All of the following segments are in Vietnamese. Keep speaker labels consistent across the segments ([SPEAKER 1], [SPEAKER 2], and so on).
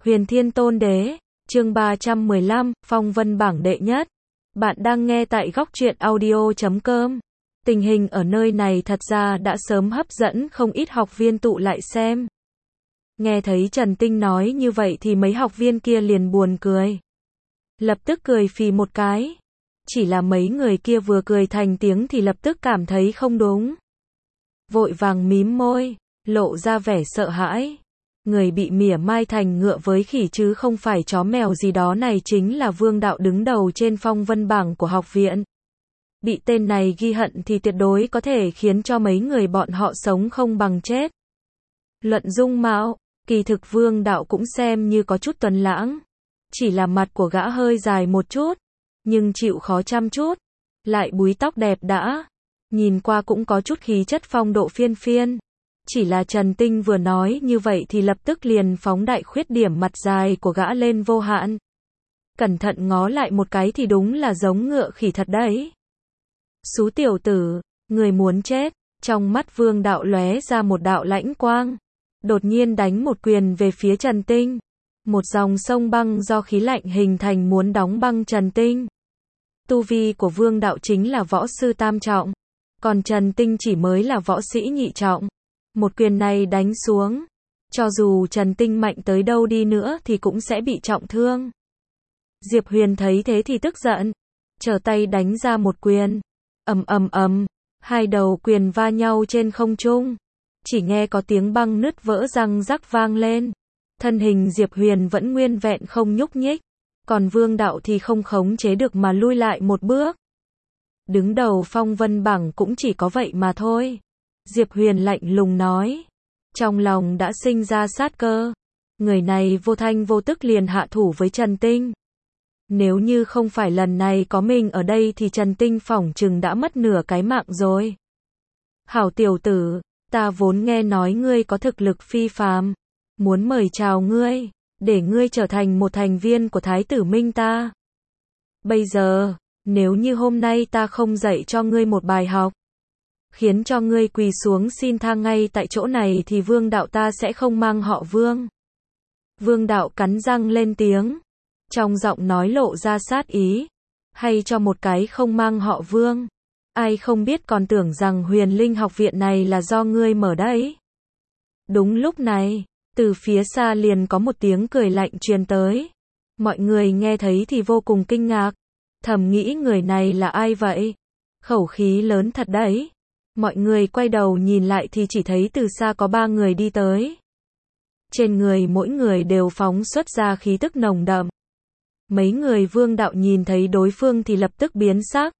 [SPEAKER 1] Huyền Thiên Tôn Đế, chương 315, Phong Vân bảng đệ nhất. Bạn đang nghe tại góc truyện audio.com. Tình hình ở nơi này thật ra đã sớm hấp dẫn không ít học viên tụ lại xem. Nghe thấy Trần Tinh nói như vậy thì mấy học viên kia liền buồn cười. Lập tức cười phì một cái. Chỉ là mấy người kia vừa cười thành tiếng thì lập tức cảm thấy không đúng. Vội vàng mím môi, lộ ra vẻ sợ hãi. Người bị mỉa mai thành ngựa với khỉ chứ không phải chó mèo gì đó, này chính là Vương Đạo đứng đầu trên phong vân bảng của học viện. Bị tên này ghi hận thì tuyệt đối có thể khiến cho mấy người bọn họ sống không bằng chết. Luận dung mạo, kỳ thực Vương Đạo cũng xem như có chút tuấn lãng. Chỉ là mặt của gã hơi dài một chút, nhưng chịu khó chăm chút. Lại búi tóc đẹp đẽ, nhìn qua cũng có chút khí chất phong độ phiên phiên. Chỉ là Trần Tinh vừa nói như vậy thì lập tức liền phóng đại khuyết điểm mặt dài của gã lên vô hạn. Cẩn thận ngó lại một cái thì đúng là giống ngựa khỉ thật đấy. Xú tiểu tử, người muốn chết. Trong mắt Vương Đạo lóe ra một đạo lãnh quang. Đột nhiên đánh một quyền về phía Trần Tinh. Một dòng sông băng do khí lạnh hình thành muốn đóng băng Trần Tinh. Tu vi của Vương Đạo chính là võ sư tam trọng. Còn Trần Tinh chỉ mới là võ sĩ nhị trọng. Một quyền này đánh xuống, cho dù Trần Tinh mạnh tới đâu đi nữa thì cũng sẽ bị trọng thương. Diệp Huyền thấy thế thì tức giận, trở tay đánh ra một quyền. Ầm ầm ầm, hai đầu quyền va nhau trên không trung. Chỉ nghe có tiếng băng nứt vỡ răng rắc vang lên. Thân hình Diệp Huyền vẫn nguyên vẹn không nhúc nhích, còn Vương Đạo thì không khống chế được mà lui lại một bước. Đứng đầu phong vân bảng cũng chỉ có vậy mà thôi. Diệp Huyền lạnh lùng nói. Trong lòng đã sinh ra sát cơ. Người này vô thanh vô tức liền hạ thủ với Trần Tinh. Nếu như không phải lần này có mình ở đây thì Trần Tinh phỏng chừng đã mất nửa cái mạng rồi. Hảo tiểu tử, ta vốn nghe nói ngươi có thực lực phi phàm. Muốn mời chào ngươi, để ngươi trở thành một thành viên của Thái tử Minh ta. Bây giờ, nếu như hôm nay ta không dạy cho ngươi một bài học, khiến cho ngươi quỳ xuống xin tha ngay tại chỗ này thì Vương Đạo ta sẽ không mang họ Vương. Vương Đạo cắn răng lên tiếng, trong giọng nói lộ ra sát ý. Hay cho một cái không mang họ Vương. Ai không biết còn tưởng rằng Huyền Linh học viện này là do ngươi mở đấy. Đúng lúc này, từ phía xa liền có một tiếng cười lạnh truyền tới. Mọi người nghe thấy thì vô cùng kinh ngạc. Thầm nghĩ người này là ai vậy? Khẩu khí lớn thật đấy. Mọi người quay đầu nhìn lại thì chỉ thấy từ xa có 3 người đi tới. Trên người mỗi người đều phóng xuất ra khí tức nồng đậm. Mấy người Vương Đạo nhìn thấy đối phương thì lập tức biến sắc.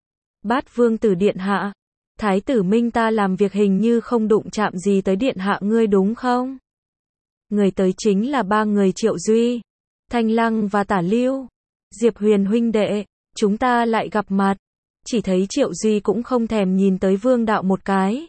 [SPEAKER 1] Bát Vương tử điện hạ, Thái tử Minh ta làm việc hình như không đụng chạm gì tới điện hạ ngươi đúng không? Người tới chính là 3 người Triệu Duy, Thanh Lăng và Tả Lưu. Diệp Huyền huynh đệ, chúng ta lại gặp mặt. Chỉ thấy Triệu Duy cũng không thèm nhìn tới Vương Đạo một cái.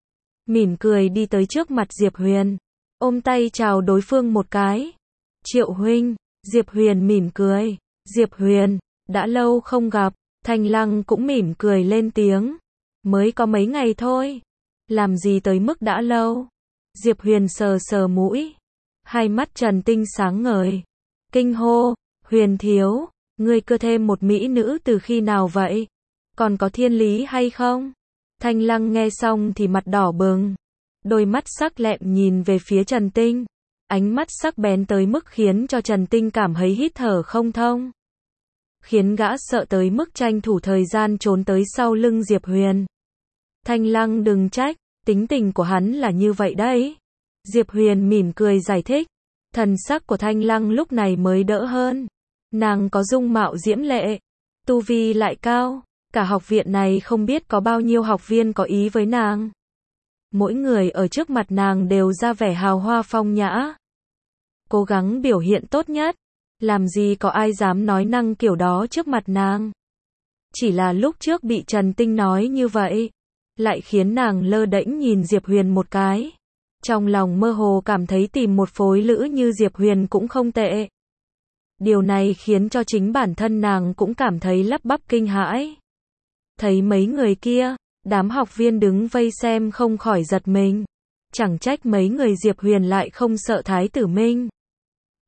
[SPEAKER 1] Mỉm cười đi tới trước mặt Diệp Huyền, ôm tay chào đối phương một cái. Triệu huynh, Diệp Huyền mỉm cười. Diệp Huyền, đã lâu không gặp. Thanh Lăng cũng mỉm cười lên tiếng. Mới có mấy ngày thôi. Làm gì tới mức đã lâu? Diệp Huyền sờ sờ mũi. Hai mắt Trần Tinh sáng ngời. Kinh hô, Huyền thiếu, ngươi cưa thêm một mỹ nữ từ khi nào vậy? Còn có thiên lý hay không? Thanh Lăng nghe xong thì mặt đỏ bừng. Đôi mắt sắc lẹm nhìn về phía Trần Tinh. Ánh mắt sắc bén tới mức khiến cho Trần Tinh cảm thấy hít thở không thông. Khiến gã sợ tới mức tranh thủ thời gian trốn tới sau lưng Diệp Huyền. Thanh Lăng đừng trách, tính tình của hắn là như vậy đấy. Diệp Huyền mỉm cười giải thích. Thần sắc của Thanh Lăng lúc này mới đỡ hơn. Nàng có dung mạo diễm lệ, tu vi lại cao. Cả học viện này không biết có bao nhiêu học viên có ý với nàng. Mỗi người ở trước mặt nàng đều ra vẻ hào hoa phong nhã. Cố gắng biểu hiện tốt nhất. Làm gì có ai dám nói năng kiểu đó trước mặt nàng. Chỉ là lúc trước bị Trần Tinh nói như vậy, lại khiến nàng lơ đễnh nhìn Diệp Huyền một cái. Trong lòng mơ hồ cảm thấy tìm một phối lữ như Diệp Huyền cũng không tệ. Điều này khiến cho chính bản thân nàng cũng cảm thấy lắp bắp kinh hãi. Thấy mấy người kia, đám học viên đứng vây xem không khỏi giật mình. Chẳng trách mấy người Diệp Huyền lại không sợ Thái tử Minh.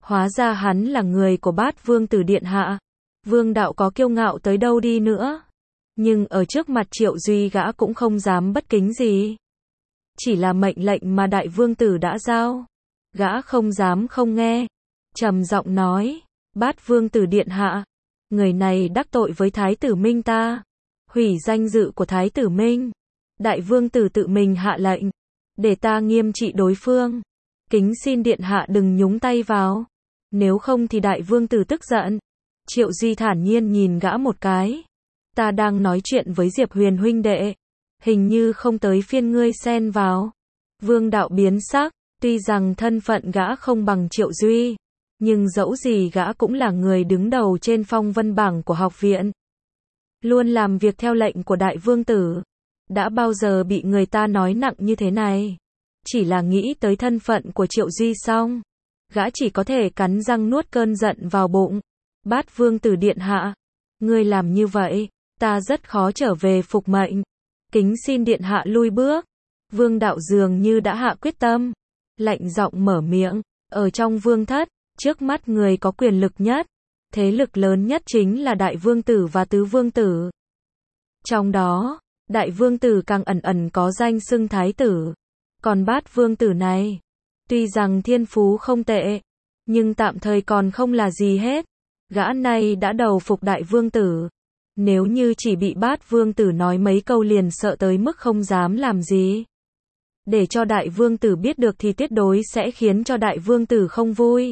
[SPEAKER 1] Hóa ra hắn là người của Bát Vương Tử điện hạ. Vương đạo có kiêu ngạo tới đâu đi nữa, nhưng ở trước mặt Triệu Duy gã cũng không dám bất kính gì. Chỉ là mệnh lệnh mà Đại Vương Tử đã giao, gã không dám không nghe. Trầm giọng nói, Bát Vương Tử điện hạ, người này đắc tội với Thái tử Minh ta, hủy danh dự của Thái tử Minh. Đại Vương Tử tự mình hạ lệnh, để ta nghiêm trị đối phương. Kính xin điện hạ đừng nhúng tay vào, nếu không thì Đại Vương Tử tức giận. Triệu Duy thản nhiên nhìn gã một cái. Ta đang nói chuyện với Diệp Huyền huynh đệ, hình như không tới phiên ngươi xen vào. Vương đạo biến sắc, tuy rằng thân phận gã không bằng Triệu Duy, nhưng dẫu gì gã cũng là người đứng đầu trên phong vân bảng của học viện. Luôn làm việc theo lệnh của Đại Vương Tử. Đã bao giờ bị người ta nói nặng như thế này. Chỉ là nghĩ tới thân phận của Triệu Duy xong, gã chỉ có thể cắn răng nuốt cơn giận vào bụng. Bát Vương Tử điện hạ, ngươi làm như vậy, ta rất khó trở về phục mệnh. Kính xin điện hạ lui bước. Vương đạo dường như đã hạ quyết tâm, lạnh giọng mở miệng. Ở trong vương thất, trước mắt người có quyền lực nhất, thế lực lớn nhất chính là Đại Vương Tử và Tứ Vương Tử. Trong đó, Đại Vương Tử càng ẩn ẩn có danh xưng thái tử. Còn Bát Vương Tử này, tuy rằng thiên phú không tệ, nhưng tạm thời còn không là gì hết. Gã này đã đầu phục Đại Vương Tử. Nếu như chỉ bị Bát Vương Tử nói mấy câu liền sợ tới mức không dám làm gì. Để cho Đại Vương Tử biết được thì tuyệt đối sẽ khiến cho Đại Vương Tử không vui.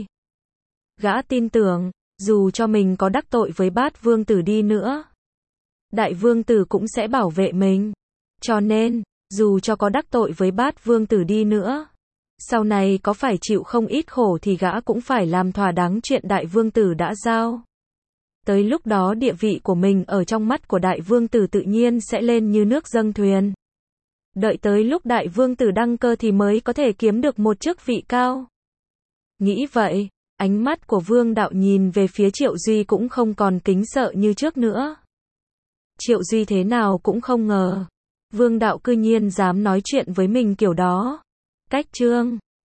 [SPEAKER 1] Gã tin tưởng, dù cho mình có đắc tội với Bát Vương Tử đi nữa, Đại Vương Tử cũng sẽ bảo vệ mình. Cho nên, dù cho có đắc tội với Bát Vương Tử đi nữa, sau này có phải chịu không ít khổ thì gã cũng phải làm thỏa đáng chuyện Đại Vương Tử đã giao. Tới lúc đó địa vị của mình ở trong mắt của Đại Vương Tử tự nhiên sẽ lên như nước dâng thuyền. Đợi tới lúc Đại Vương Tử đăng cơ thì mới có thể kiếm được một chức vị cao. Nghĩ vậy, ánh mắt của Vương đạo nhìn về phía Triệu Duy cũng không còn kính sợ như trước nữa. Triệu Duy thế nào cũng không ngờ, Vương đạo cư nhiên dám nói chuyện với mình kiểu đó. Cách chương